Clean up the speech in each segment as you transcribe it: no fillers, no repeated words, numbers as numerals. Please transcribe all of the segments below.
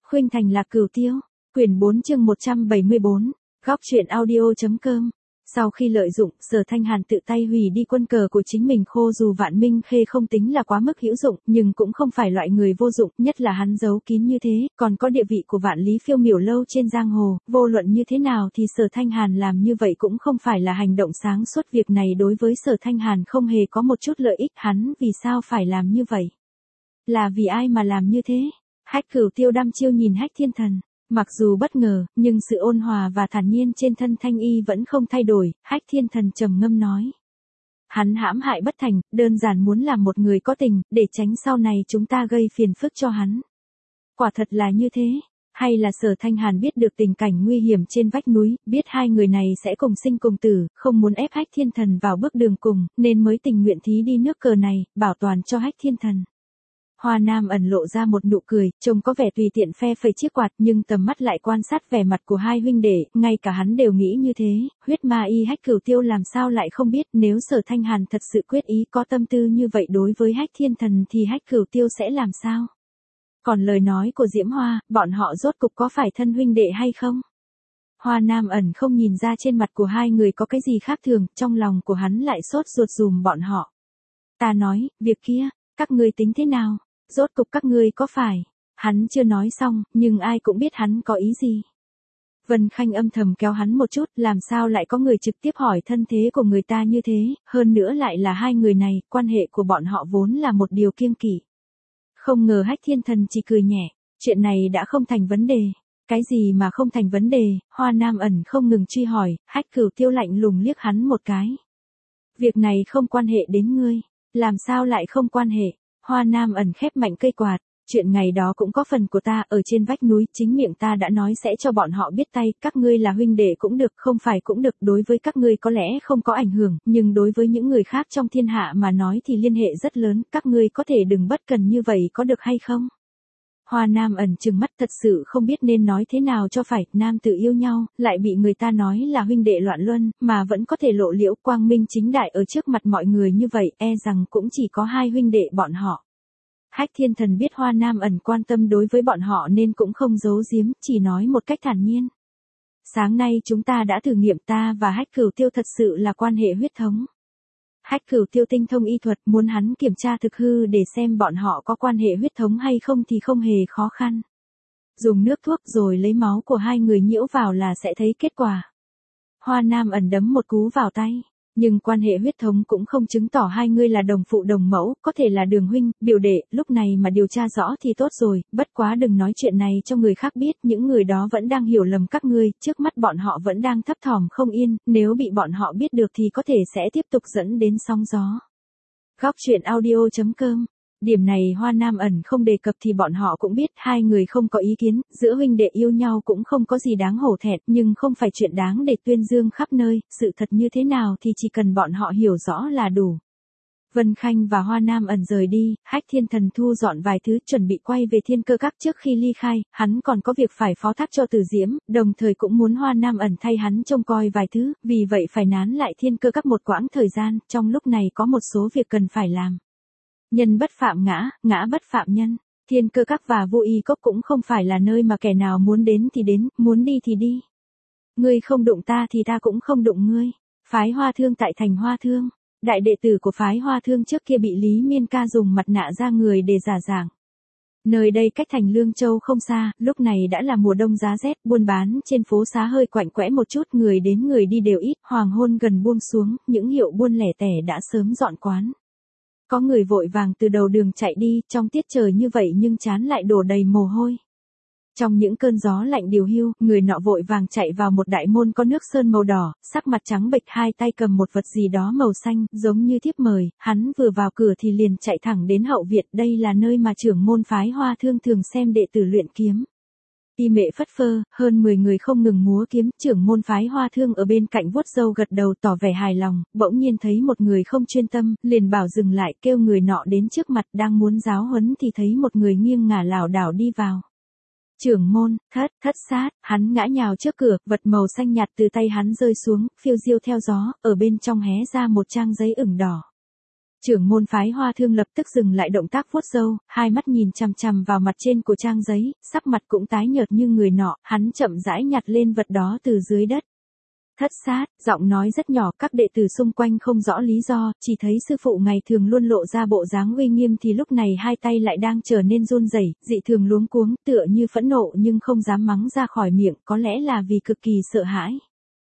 Khuynh Thành Lạc Cửu Tiêu, quyển 4 chương 174, góc truyện audio.com. Sau khi lợi dụng, Sở Thanh Hàn tự tay hủy đi quân cờ của chính mình khô dù Vạn Minh Khê không tính là quá mức hữu dụng, nhưng cũng không phải loại người vô dụng, nhất là hắn giấu kín như thế, còn có địa vị của Vạn Lý Phiêu Miểu lâu trên giang hồ, vô luận như thế nào thì Sở Thanh Hàn làm như vậy cũng không phải là hành động sáng suốt, việc này đối với Sở Thanh Hàn không hề có một chút lợi ích, hắn vì sao phải làm như vậy? Là vì ai mà làm như thế? Hách Cửu Tiêu đăm chiêu nhìn Hách Thiên Thần. Mặc dù bất ngờ, nhưng sự ôn hòa và thản nhiên trên thân Thanh Y vẫn không thay đổi, Hách Thiên Thần trầm ngâm nói. Hắn hãm hại bất thành, đơn giản muốn làm một người có tình, để tránh sau này chúng ta gây phiền phức cho hắn. Quả thật là như thế, hay là Sở Thanh Hàn biết được tình cảnh nguy hiểm trên vách núi, biết hai người này sẽ cùng sinh cùng tử, không muốn ép Hách Thiên Thần vào bước đường cùng, nên mới tình nguyện thí đi nước cờ này, bảo toàn cho Hách Thiên Thần. Hoa Nam ẩn lộ ra một nụ cười, trông có vẻ tùy tiện phe phẩy chiếc quạt nhưng tầm mắt lại quan sát vẻ mặt của hai huynh đệ, ngay cả hắn đều nghĩ như thế, huyết ma y Hách Cửu Tiêu làm sao lại không biết nếu Sở Thanh Hàn thật sự quyết ý có tâm tư như vậy đối với Hách Thiên Thần thì Hách Cửu Tiêu sẽ làm sao? Còn lời nói của Diễm Hoa, bọn họ rốt cục có phải thân huynh đệ hay không? Hoa Nam ẩn không nhìn ra trên mặt của hai người có cái gì khác thường, trong lòng của hắn lại sốt ruột dùm bọn họ. Ta nói, việc kia, các ngươi tính thế nào? Rốt cục các ngươi có phải? Hắn chưa nói xong, nhưng ai cũng biết hắn có ý gì. Vân Khanh âm thầm kéo hắn một chút, làm sao lại có người trực tiếp hỏi thân thế của người ta như thế, hơn nữa lại là hai người này, quan hệ của bọn họ vốn là một điều kiêng kỵ. Không ngờ Hách Thiên Thần chỉ cười nhẹ, chuyện này đã không thành vấn đề. Cái gì mà không thành vấn đề? Hoa Nam ẩn không ngừng truy hỏi, Hách Cửu Tiêu lạnh lùng liếc hắn một cái. Việc này không quan hệ đến ngươi, làm sao lại không quan hệ? Hoa Nam ẩn khép mạnh cây quạt, chuyện ngày đó cũng có phần của ta, ở trên vách núi, chính miệng ta đã nói sẽ cho bọn họ biết tay, các ngươi là huynh đệ cũng được, không phải cũng được, đối với các ngươi có lẽ không có ảnh hưởng, nhưng đối với những người khác trong thiên hạ mà nói thì liên hệ rất lớn, các ngươi có thể đừng bất cần như vậy có được hay không? Hoa Nam ẩn trừng mắt thật sự không biết nên nói thế nào cho phải, nam tử yêu nhau, lại bị người ta nói là huynh đệ loạn luân, mà vẫn có thể lộ liễu quang minh chính đại ở trước mặt mọi người như vậy, e rằng cũng chỉ có hai huynh đệ bọn họ. Hách Thiên Thần biết Hoa Nam ẩn quan tâm đối với bọn họ nên cũng không giấu giếm, chỉ nói một cách thản nhiên. Sáng nay chúng ta đã thử nghiệm, ta và Hách Cửu Tiêu thật sự là quan hệ huyết thống. Hách Cửu Tiêu tinh thông y thuật, muốn hắn kiểm tra thực hư để xem bọn họ có quan hệ huyết thống hay không thì không hề khó khăn. Dùng nước thuốc rồi lấy máu của hai người nhiễu vào là sẽ thấy kết quả. Hoa Nam ẩn đấm một cú vào tay. Nhưng quan hệ huyết thống cũng không chứng tỏ hai người là đồng phụ đồng mẫu, có thể là đường huynh, biểu đệ, lúc này mà điều tra rõ thì tốt rồi, bất quá đừng nói chuyện này cho người khác biết, những người đó vẫn đang hiểu lầm các ngươi, trước mắt bọn họ vẫn đang thấp thỏm không yên, nếu bị bọn họ biết được thì có thể sẽ tiếp tục dẫn đến sóng gió. Góc truyện audio.com. Điểm này Hoa Nam ẩn không đề cập thì bọn họ cũng biết, hai người không có ý kiến, giữa huynh đệ yêu nhau cũng không có gì đáng hổ thẹn, nhưng không phải chuyện đáng để tuyên dương khắp nơi, sự thật như thế nào thì chỉ cần bọn họ hiểu rõ là đủ. Vân Khanh và Hoa Nam ẩn rời đi, Hách Thiên Thần thu dọn vài thứ chuẩn bị quay về Thiên Cơ Các trước khi ly khai, hắn còn có việc phải phó thác cho Từ Diễm, đồng thời cũng muốn Hoa Nam ẩn thay hắn trông coi vài thứ, vì vậy phải nán lại Thiên Cơ Các một quãng thời gian, trong lúc này có một số việc cần phải làm. Nhân bất phạm ngã, ngã bất phạm nhân. Thiên Cơ Các và Vô Y Cốc cũng không phải là nơi mà kẻ nào muốn đến thì đến, muốn đi thì đi. Ngươi không đụng ta thì ta cũng không đụng ngươi. Phái Hoa Thương tại thành Hoa Thương. Đại đệ tử của phái Hoa Thương trước kia bị Lý Miên Ca dùng mặt nạ ra người để giả dạng. Nơi đây cách thành Lương Châu không xa, lúc này đã là mùa đông giá rét, buôn bán trên phố xá hơi quạnh quẽ một chút, người đến người đi đều ít, hoàng hôn gần buông xuống, những hiệu buôn lẻ tẻ đã sớm dọn quán. Có người vội vàng từ đầu đường chạy đi, trong tiết trời như vậy nhưng trán lại đổ đầy mồ hôi. Trong những cơn gió lạnh điều hiu, người nọ vội vàng chạy vào một đại môn có nước sơn màu đỏ, sắc mặt trắng bệch, hai tay cầm một vật gì đó màu xanh, giống như thiếp mời, hắn vừa vào cửa thì liền chạy thẳng đến hậu viện, đây là nơi mà trưởng môn phái Hoa Thương thường xem đệ tử luyện kiếm. Y mệ phất phơ, hơn 10 người không ngừng múa kiếm, trưởng môn phái Hoa Thương ở bên cạnh vuốt râu gật đầu tỏ vẻ hài lòng, bỗng nhiên thấy một người không chuyên tâm, liền bảo dừng lại, kêu người nọ đến trước mặt, đang muốn giáo huấn thì thấy một người nghiêng ngả lảo đảo đi vào. Trưởng môn, thất sát, hắn ngã nhào trước cửa, vật màu xanh nhạt từ tay hắn rơi xuống, phiêu diêu theo gió, ở bên trong hé ra một trang giấy ửng đỏ. Trưởng môn phái Hoa Thương lập tức dừng lại động tác vuốt râu, hai mắt nhìn chằm chằm vào mặt trên của trang giấy, sắc mặt cũng tái nhợt như người nọ, hắn chậm rãi nhặt lên vật đó từ dưới đất. Thất sát, giọng nói rất nhỏ, các đệ tử xung quanh không rõ lý do, chỉ thấy sư phụ ngày thường luôn lộ ra bộ dáng uy nghiêm thì lúc này hai tay lại đang trở nên run rẩy, dị thường luống cuống, tựa như phẫn nộ nhưng không dám mắng ra khỏi miệng, có lẽ là vì cực kỳ sợ hãi.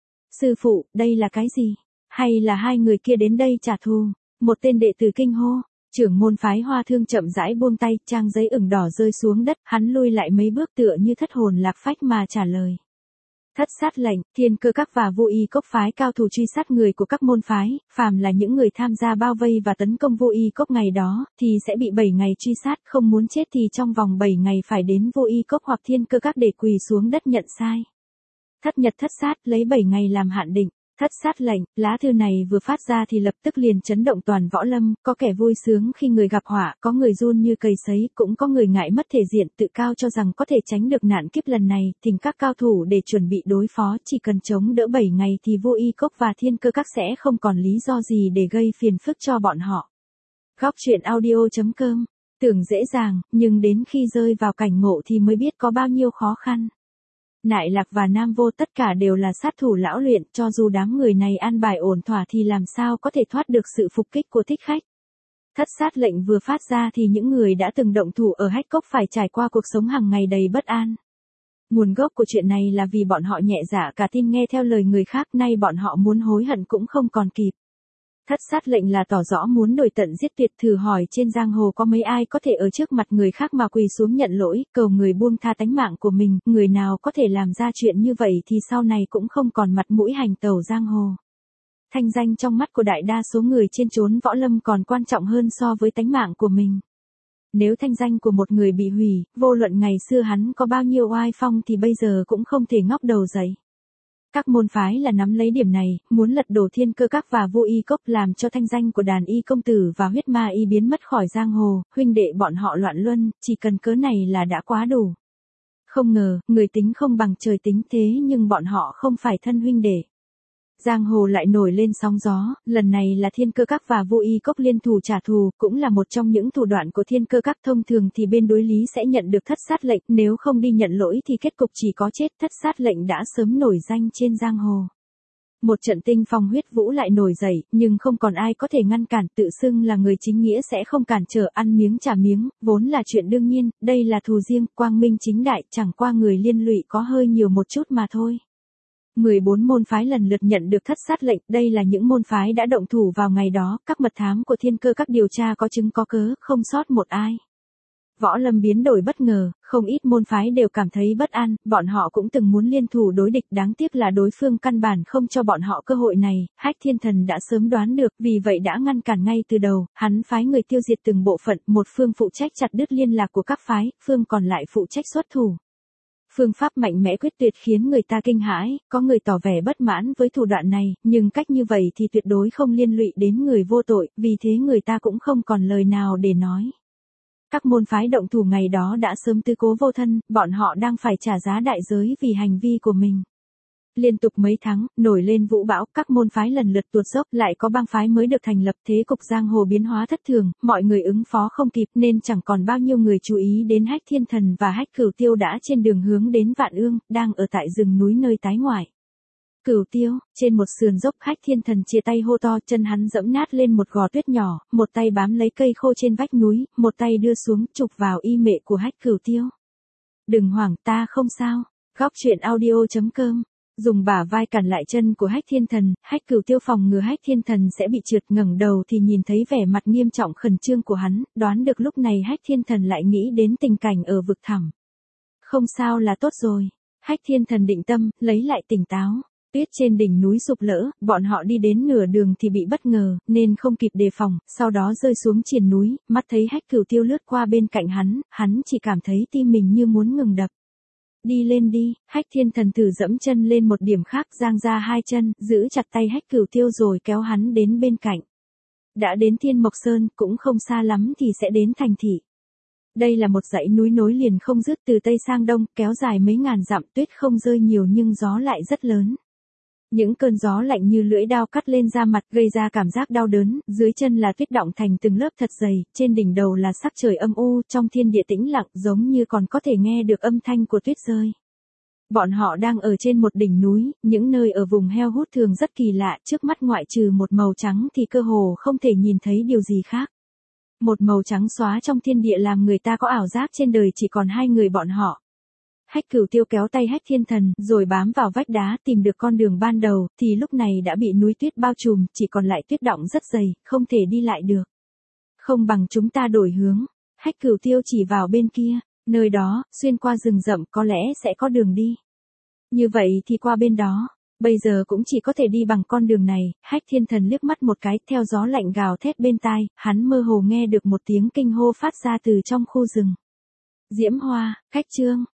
Sư phụ, đây là cái gì? Hay là hai người kia đến đây trả thù? Một tên đệ tử kinh hô. Trưởng môn phái Hoa Thương chậm rãi buông tay, trang giấy ửng đỏ rơi xuống đất, hắn lui lại mấy bước tựa như thất hồn lạc phách mà trả lời. Thất sát lệnh, Thiên Cơ Các và Vô Y Cốc phái cao thủ truy sát người của các môn phái, phàm là những người tham gia bao vây và tấn công Vô Y Cốc ngày đó, thì sẽ bị 7 ngày truy sát, không muốn chết thì trong vòng 7 ngày phải đến Vô Y Cốc hoặc Thiên Cơ Các để quỳ xuống đất nhận sai. Thất nhật thất sát, lấy 7 ngày làm hạn định. Thất sát lệnh, lá thư này vừa phát ra thì lập tức liền chấn động toàn võ lâm, có kẻ vui sướng khi người gặp họa, có người run như cầy sấy, cũng có người ngại mất thể diện tự cao cho rằng có thể tránh được nạn kiếp lần này, thỉnh các cao thủ để chuẩn bị đối phó, chỉ cần chống đỡ 7 ngày thì Vô Y Cốc và Thiên Cơ Các sẽ không còn lý do gì để gây phiền phức cho bọn họ. Góc truyện audio.com, tưởng dễ dàng, nhưng đến khi rơi vào cảnh ngộ thì mới biết có bao nhiêu khó khăn. Nại Lạc và Nam Vô tất cả đều là sát thủ lão luyện, cho dù đám người này an bài ổn thỏa thì làm sao có thể thoát được sự phục kích của thích khách. Thất sát lệnh vừa phát ra thì những người đã từng động thủ ở Hách Cốc phải trải qua cuộc sống hàng ngày đầy bất an. Nguồn gốc của chuyện này là vì bọn họ nhẹ dạ cả tin nghe theo lời người khác, nay bọn họ muốn hối hận cũng không còn kịp. Thất sát lệnh là tỏ rõ muốn đổi tận giết tuyệt, thử hỏi trên giang hồ có mấy ai có thể ở trước mặt người khác mà quỳ xuống nhận lỗi, cầu người buông tha tánh mạng của mình, người nào có thể làm ra chuyện như vậy thì sau này cũng không còn mặt mũi hành tẩu giang hồ. Thanh danh trong mắt của đại đa số người trên chốn võ lâm còn quan trọng hơn so với tánh mạng của mình. Nếu thanh danh của một người bị hủy, vô luận ngày xưa hắn có bao nhiêu oai phong thì bây giờ cũng không thể ngóc đầu dậy. Các môn phái là nắm lấy điểm này, muốn lật đổ Thiên Cơ Các và Vô Y Cốc, làm cho thanh danh của Đàn Y công tử và Huyết Ma Y biến mất khỏi giang hồ, huynh đệ bọn họ loạn luân, chỉ cần cớ này là đã quá đủ. Không ngờ, người tính không bằng trời tính, thế nhưng bọn họ không phải thân huynh đệ. Giang hồ lại nổi lên sóng gió, lần này là Thiên Cơ Các và Vô Y Cốc liên thủ trả thù, cũng là một trong những thủ đoạn của Thiên Cơ Các. Thông thường thì bên đối lý sẽ nhận được thất sát lệnh, nếu không đi nhận lỗi thì kết cục chỉ có chết. Thất sát lệnh đã sớm nổi danh trên giang hồ. Một trận tinh phong huyết vũ lại nổi dậy, nhưng không còn ai có thể ngăn cản, tự xưng là người chính nghĩa sẽ không cản trở, ăn miếng trả miếng, vốn là chuyện đương nhiên, đây là thù riêng, quang minh chính đại, chẳng qua người liên lụy có hơi nhiều một chút mà thôi. 14 môn phái lần lượt nhận được thất sát lệnh, đây là những môn phái đã động thủ vào ngày đó, các mật thám của Thiên Cơ Các điều tra có chứng có cớ, không sót một ai. Võ lâm biến đổi bất ngờ, không ít môn phái đều cảm thấy bất an, bọn họ cũng từng muốn liên thủ đối địch, đáng tiếc là đối phương căn bản không cho bọn họ cơ hội này. Hách Thiên Thần đã sớm đoán được, vì vậy đã ngăn cản ngay từ đầu, hắn phái người tiêu diệt từng bộ phận, một phương phụ trách chặt đứt liên lạc của các phái, phương còn lại phụ trách xuất thủ. Phương pháp mạnh mẽ quyết tuyệt khiến người ta kinh hãi, có người tỏ vẻ bất mãn với thủ đoạn này, nhưng cách như vậy thì tuyệt đối không liên lụy đến người vô tội, vì thế người ta cũng không còn lời nào để nói. Các môn phái động thủ ngày đó đã sớm tư cố vô thân, bọn họ đang phải trả giá đại giới vì hành vi của mình. Liên tục mấy tháng, nổi lên vũ bão, các môn phái lần lượt tuột dốc, lại có bang phái mới được thành lập, thế cục giang hồ biến hóa thất thường, mọi người ứng phó không kịp nên chẳng còn bao nhiêu người chú ý đến Hách Thiên Thần và Hách Cửu Tiêu đã trên đường hướng đến Vạn Ương, đang ở tại rừng núi nơi tái ngoại. Cửu Tiêu, trên một sườn dốc, Hách Thiên Thần chia tay hô to, chân hắn dẫm nát lên một gò tuyết nhỏ, một tay bám lấy cây khô trên vách núi, một tay đưa xuống, chụp vào y mệ của Hách Cửu Tiêu. Đừng hoảng, ta không sao. Góc truyện audio.com, dùng bả vai cản lại chân của Hách Thiên Thần, Hách Cửu Tiêu phòng ngừa Hách Thiên Thần sẽ bị trượt, ngẩng đầu thì nhìn thấy vẻ mặt nghiêm trọng khẩn trương của hắn, đoán được lúc này Hách Thiên Thần lại nghĩ đến tình cảnh ở vực thẳm. Không sao là tốt rồi. Hách Thiên Thần định tâm, lấy lại tỉnh táo. Tuyết trên đỉnh núi sụp lỡ, bọn họ đi đến nửa đường thì bị bất ngờ, nên không kịp đề phòng, sau đó rơi xuống triền núi, mắt thấy Hách Cửu Tiêu lướt qua bên cạnh hắn chỉ cảm thấy tim mình như muốn ngừng đập. Đi lên đi, Hách Thiên Thần thử dẫm chân lên một điểm khác, giang ra hai chân, giữ chặt tay Hách Cửu Tiêu rồi kéo hắn đến bên cạnh. Đã đến Thiên Mộc Sơn, cũng không xa lắm thì sẽ đến thành thị. Đây là một dãy núi nối liền không dứt từ Tây sang Đông, kéo dài mấy ngàn dặm, tuyết không rơi nhiều nhưng gió lại rất lớn. Những cơn gió lạnh như lưỡi dao cắt lên da mặt gây ra cảm giác đau đớn, dưới chân là tuyết đọng thành từng lớp thật dày, trên đỉnh đầu là sắc trời âm u, trong thiên địa tĩnh lặng giống như còn có thể nghe được âm thanh của tuyết rơi. Bọn họ đang ở trên một đỉnh núi, những nơi ở vùng heo hút thường rất kỳ lạ, trước mắt ngoại trừ một màu trắng thì cơ hồ không thể nhìn thấy điều gì khác. Một màu trắng xóa trong thiên địa làm người ta có ảo giác trên đời chỉ còn hai người bọn họ. Hách Cửu Tiêu kéo tay Hách Thiên Thần, rồi bám vào vách đá tìm được con đường ban đầu, thì lúc này đã bị núi tuyết bao trùm, chỉ còn lại tuyết đọng rất dày, không thể đi lại được. Không bằng chúng ta đổi hướng. Hách Cửu Tiêu chỉ vào bên kia, nơi đó, xuyên qua rừng rậm có lẽ sẽ có đường đi. Như vậy thì qua bên đó, bây giờ cũng chỉ có thể đi bằng con đường này. Hách Thiên Thần liếc mắt một cái, theo gió lạnh gào thét bên tai, hắn mơ hồ nghe được một tiếng kinh hô phát ra từ trong khu rừng. Diễm Hoa, Khách Trương.